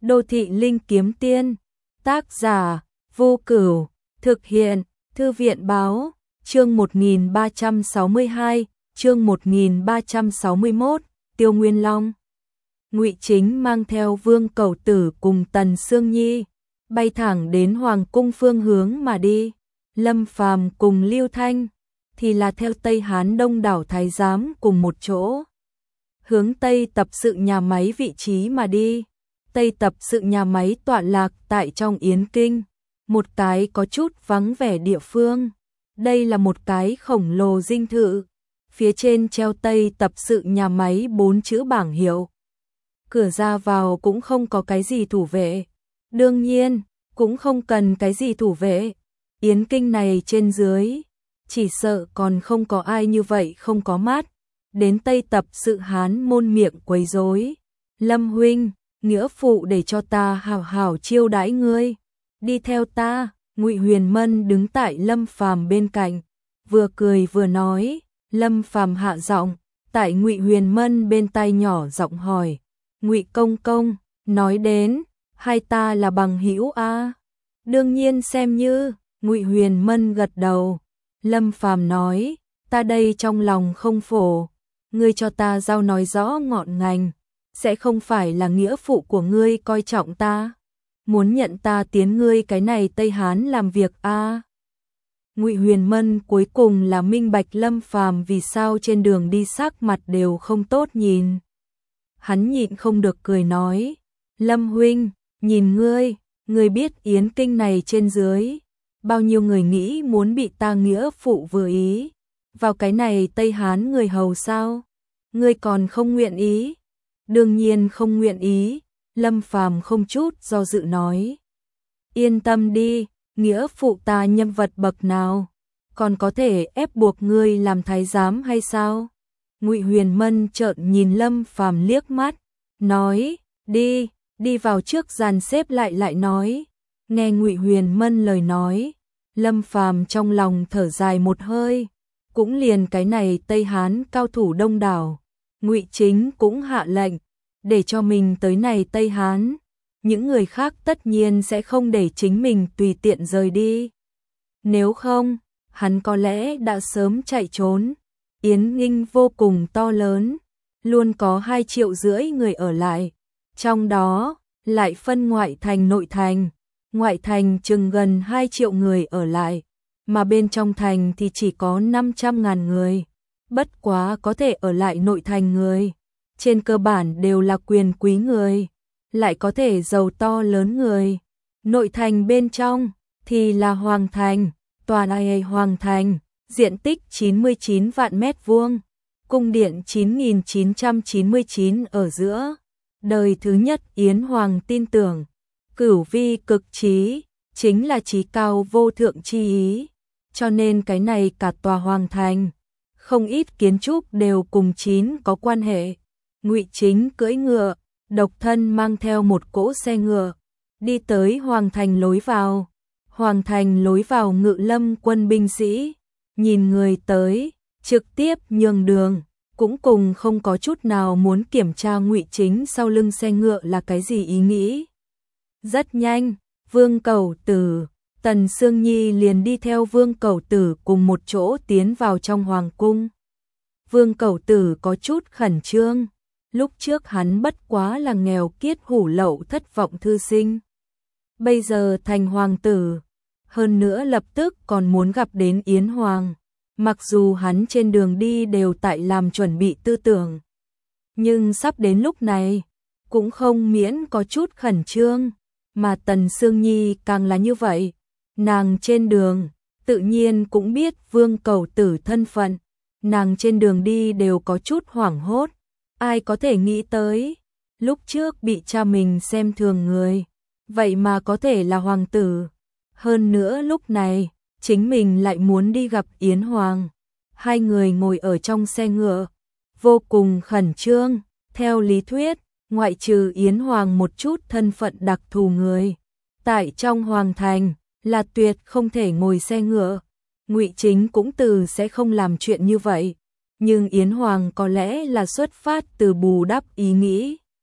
Đô thị linh kiếm tiên, tác giả Vô Cửu, thực hiện Thư viện báo, chương 1362, chương 1361, Tiêu Nguyên Long. Ngụy Chính mang theo Vương Cẩu Tử cùng Tần Sương Nhi, bay thẳng đến Hoàng cung phương hướng mà đi. Lâm Phàm cùng Lưu Thanh thì là theo Tây Hán đông đảo thái giám cùng một chỗ, hướng Tây tập sự nhà máy vị trí mà đi. Tây tập sự nhà máy tọa lạc tại trong Yến Kinh, một cái có chút vắng vẻ địa phương. Đây là một cái khổng lồ dinh thự, phía trên treo Tây tập sự nhà máy 4 chữ bảng hiệu. Cửa ra vào cũng không có cái gì thủ vệ, đương nhiên cũng không cần cái gì thủ vệ. Yến Kinh này trên dưới, chỉ sợ còn không có ai như vậy không có mắt, đến Tây tập sự Hán môn miệng quấy rối. Lâm huynh, nghĩa phụ để cho ta hảo hảo chiêu đãi ngươi, đi theo ta. Ngụy Huyền Mân đứng tại Lâm Phàm bên cạnh, vừa cười vừa nói. Lâm Phàm hạ giọng, tại Ngụy Huyền Mân bên tai nhỏ giọng hỏi, Ngụy công công, nói đến, hai ta là bằng hữu a? Đương nhiên xem như. Ngụy Huyền Mân gật đầu. Lâm Phàm nói, ta đây trong lòng không phổ, ngươi cho ta giao nói rõ ngọn ngành, sẽ không phải là nghĩa phụ của ngươi coi trọng ta, muốn nhận ta tiến ngươi cái này Tây Hán làm việc a? Ngụy Huyền Mân cuối cùng là minh bạch Lâm Phàm vì sao trên đường đi sắc mặt đều không tốt nhìn. Hắn nhịn không được cười nói, Lâm huynh, nhìn ngươi biết Yến Kinh này trên dưới, bao nhiêu người nghĩ muốn bị ta nghĩa phụ vừa ý vào cái này Tây Hán người hầu sao? Ngươi còn không nguyện ý? Đương nhiên không nguyện ý. Lâm Phàm không chút do dự nói, yên tâm đi, nghĩa phụ ta nhân vật bậc nào, còn có thể ép buộc ngươi làm thái giám hay sao? Ngụy Huyền Mân trợn nhìn Lâm Phàm liếc mắt, nói, đi vào trước dàn xếp lại nói. Nghe Ngụy Huyền Mân lời nói, Lâm Phàm trong lòng thở dài một hơi, cũng liền cái này Tây Hán cao thủ đông đảo, Ngụy Chính cũng hạ lệnh để cho mình tới này Tây Hán, những người khác tất nhiên sẽ không để chính mình tùy tiện rời đi. Nếu không, hắn có lẽ đã sớm chạy trốn. Yến Kinh vô cùng to lớn, luôn có 2,5 triệu người ở lại, trong đó lại phân ngoại thành nội thành. Ngoại thành chừng gần 2 triệu người ở lại, mà bên trong thành thì chỉ có 500.000 người. Bất quá có thể ở lại nội thành người, trên cơ bản đều là quyền quý người, lại có thể giàu to lớn người. Nội thành bên trong thì là Hoàng Thành, toàn Hoàng Thành, diện tích 99 vạn mét vuông, cung điện 9999 ở giữa. Đời thứ nhất Yến Hoàng tin tưởng, cửu vi cực trí, chính là trí cao vô thượng chi ý, cho nên cái này cả tòa Hoàng Thành, không ít kiến trúc đều cùng 9 có quan hệ. Ngụy Chính cưỡi ngựa, độc thân mang theo một cỗ xe ngựa, đi tới Hoàng Thành lối vào. Hoàng Thành lối vào Ngự Lâm quân binh sĩ, nhìn người tới, trực tiếp nhường đường, cũng cùng không có chút nào muốn kiểm tra Ngụy Chính sau lưng xe ngựa là cái gì ý nghĩ. Rất nhanh, Vương Cẩu Tử, Tần Sương Nhi liền đi theo Vương Cẩu Tử cùng một chỗ tiến vào trong Hoàng cung. Vương Cẩu Tử có chút khẩn trương, lúc trước hắn bất quá là nghèo kiết hủ lậu thất vọng thư sinh. Bây giờ thành hoàng tử, hơn nữa lập tức còn muốn gặp đến Yến Hoàng. Mặc dù hắn trên đường đi đều tại làm chuẩn bị tư tưởng, nhưng sắp đến lúc này, cũng không miễn có chút khẩn trương. Mà Tần Sương Nhi càng là như vậy, nàng trên đường, tự nhiên cũng biết Vương Cẩu Tử thân phận, nàng trên đường đi đều có chút hoảng hốt. Ai có thể nghĩ tới, lúc trước bị cha mình xem thường người, vậy mà có thể là hoàng tử. Hơn nữa lúc này, chính mình lại muốn đi gặp Yến Hoàng. Hai người ngồi ở trong xe ngựa, vô cùng khẩn trương. Theo lý thuyết, ngoại trừ Yến Hoàng một chút thân phận đặc thù người, tại trong Hoàng Thành là tuyệt không thể ngồi xe ngựa. Ngụy Chính cũng từ sẽ không làm chuyện như vậy, nhưng Yến Hoàng có lẽ là xuất phát từ bù đắp ý nghĩ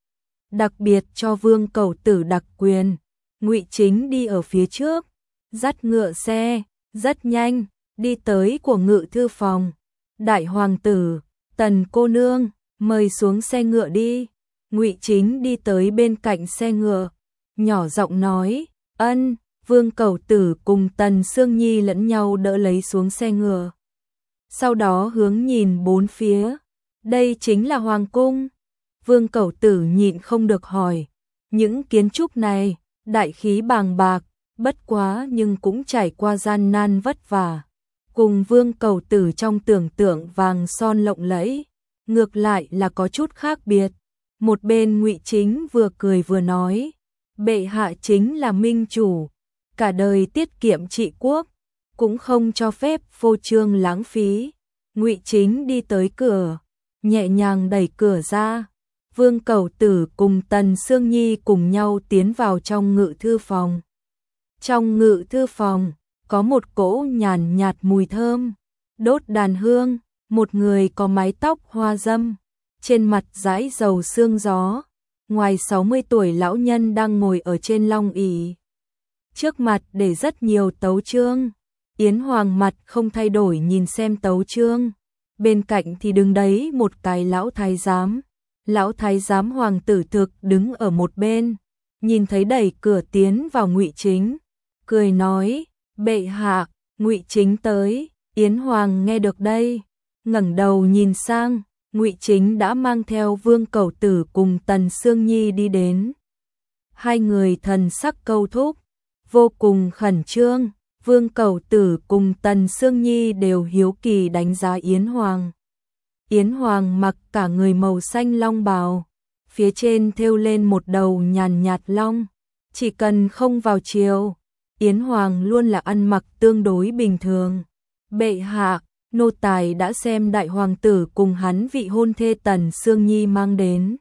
đặc biệt cho Vương Cẩu Tử đặc quyền. Ngụy Chính đi ở phía trước, dắt ngựa xe, rất nhanh, đi tới của ngự thư phòng. Đại hoàng tử, Tần cô nương, mời xuống xe ngựa đi. Ngụy Chính đi tới bên cạnh xe ngựa, nhỏ giọng nói, ân. Vương Cẩu Tử cùng Tần Sương Nhi lẫn nhau đỡ lấy xuống xe ngựa. Sau đó hướng nhìn bốn phía, đây chính là hoàng cung. Vương Cẩu Tử nhịn không được hỏi, những kiến trúc này, đại khí bàng bạc, bất quá nhưng cũng trải qua gian nan vất vả. Cùng Vương Cẩu Tử trong tưởng tượng vàng son lộng lẫy, ngược lại là có chút khác biệt. Một bên Ngụy Chính vừa cười vừa nói, bệ hạ chính là minh chủ, cả đời tiết kiệm trị quốc, cũng không cho phép phô trương lãng phí. Ngụy Chính đi tới cửa, nhẹ nhàng đẩy cửa ra. Vương Cẩu Tử cùng Tần Sương Nhi cùng nhau tiến vào trong ngự thư phòng. Trong ngự thư phòng, có một cỗ nhàn nhạt mùi thơm, đốt đàn hương, một người có mái tóc hoa dâm, trên mặt dãi dầu sương gió, ngoài 60 tuổi lão nhân đang ngồi ở trên long ỷ. Trước mặt để rất nhiều tấu chương, Yến Hoàng mặt không thay đổi nhìn xem tấu chương, bên cạnh thì đứng đấy một cái lão thái giám. Lão thái giám Hoàng Tử Thực đứng ở một bên, nhìn thấy đẩy cửa tiến vào Ngụy Chính, cười nói, bệ hạ, Ngụy Chính tới. Yến Hoàng nghe được đây, ngẩng đầu nhìn sang, Ngụy Chính đã mang theo Vương Cẩu Tử cùng Tần Sương Nhi đi đến. Hai người thần sắc câu thúc, vô cùng khẩn trương. Vương Cẩu Tử cùng Tần Sương Nhi đều hiếu kỳ đánh giá Yến Hoàng. Yến Hoàng mặc cả người màu xanh long bào, phía trên thêu lên một đầu nhàn nhạt long. Chỉ cần không vào chiều, Yến Hoàng luôn là ăn mặc tương đối bình thường. Bệ hạ, nô tài đã xem đại hoàng tử cùng hắn vị hôn thê Tần Sương Nhi mang đến.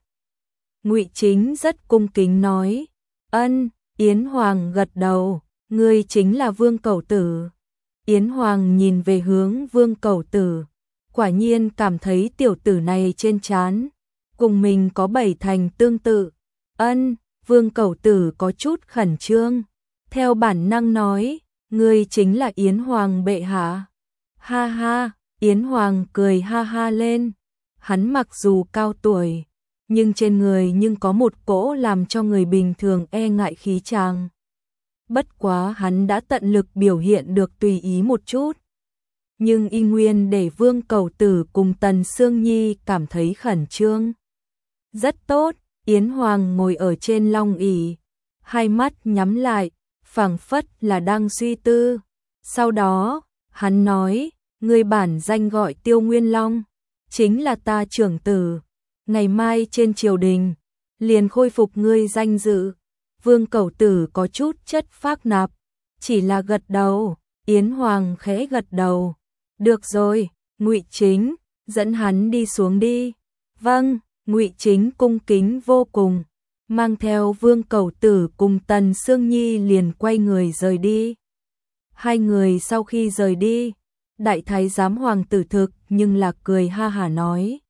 Ngụy Chính rất cung kính nói, ân. Yến Hoàng gật đầu, ngươi chính là Vương Cẩu Tử. Yến Hoàng nhìn về hướng Vương Cẩu Tử, quả nhiên cảm thấy tiểu tử này trên trán cùng mình có 7 thành tương tự. Ân. Vương Cẩu Tử có chút khẩn trương, theo bản năng nói, ngươi chính là Yến Hoàng bệ hạ. Ha ha. Yến Hoàng cười ha ha lên, hắn mặc dù cao tuổi, nhưng trên người nhưng có một cỗ làm cho người bình thường e ngại khí chàng. Bất quá hắn đã tận lực biểu hiện được tùy ý một chút, nhưng y nguyên để Vương Cẩu Tử cùng Tần Sương Nhi cảm thấy khẩn trương. Rất tốt. Yến Hoàng ngồi ở trên long ỷ, hai mắt nhắm lại, phảng phất là đang suy tư. Sau đó, hắn nói, ngươi bản danh gọi Tiêu Nguyên Long, chính là ta trưởng tử. Ngày mai trên triều đình, liền khôi phục ngươi danh dự. Vương Cẩu Tử có chút chất phác nạp, chỉ là gật đầu. Yến Hoàng khẽ gật đầu. Được rồi, Ngụy Chính, dẫn hắn đi xuống đi. Vâng. Ngụy Chính cung kính vô cùng, mang theo Vương Cẩu Tử cùng Tần Sương Nhi liền quay người rời đi. Hai người sau khi rời đi, đại thái giám Hoàng Tử Thực nhưng là cười ha hả nói,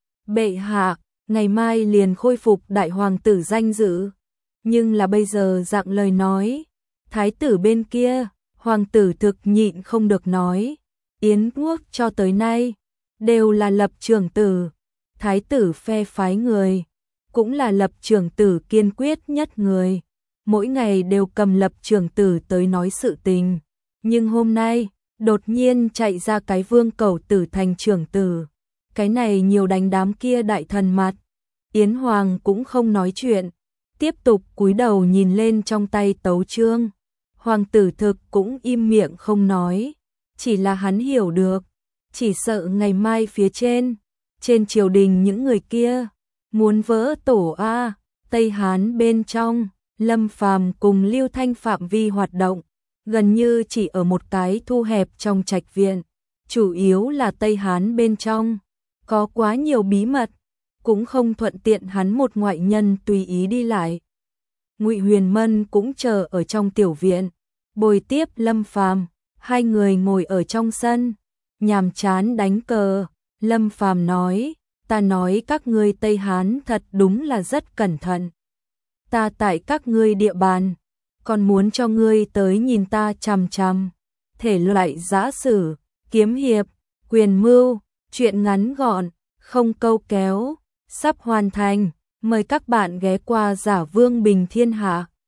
bệ hạ, ngày mai liền khôi phục đại hoàng tử danh dự. Nhưng là bây giờ dạng lời nói, thái tử bên kia, Hoàng Tử Thực nhịn không được nói, Yến quốc cho tới nay đều là lập trưởng tử, thái tử phe phái người, cũng là lập trưởng tử kiên quyết nhất người, mỗi ngày đều cầm lập trưởng tử tới nói sự tình. Nhưng hôm nay, đột nhiên chạy ra cái Vương Cẩu Tử thành trưởng tử, cái này nhiều đánh đám kia đại thần mặt. Yến Hoàng cũng không nói chuyện, tiếp tục cúi đầu nhìn lên trong tay tấu chương. Hoàng Tử Thực cũng im miệng không nói, chỉ là hắn hiểu được, chỉ sợ ngày mai phía trên triều đình những người kia muốn vỡ tổ a. Tây Hán bên trong, Lâm Phàm cùng Lưu Thanh phạm vi hoạt động gần như chỉ ở một cái thu hẹp trong trạch viện, chủ yếu là Tây Hán bên trong có quá nhiều bí mật, cũng không thuận tiện hắn một ngoại nhân tùy ý đi lại. Ngụy Huyền Mân cũng chờ ở trong tiểu viện, bồi tiếp Lâm Phàm, hai người ngồi ở trong sân, nhàm chán đánh cờ. Lâm Phàm nói, ta nói các ngươi Tây Hán thật đúng là rất cẩn thận. Ta tại các ngươi địa bàn, còn muốn cho ngươi tới nhìn ta chằm chằm. Thể loại giã sử, kiếm hiệp, quyền mưu, truyện ngắn gọn, không câu kéo, sắp hoàn thành. Mời các bạn ghé qua Giả Vương Bình Thiên Hạ.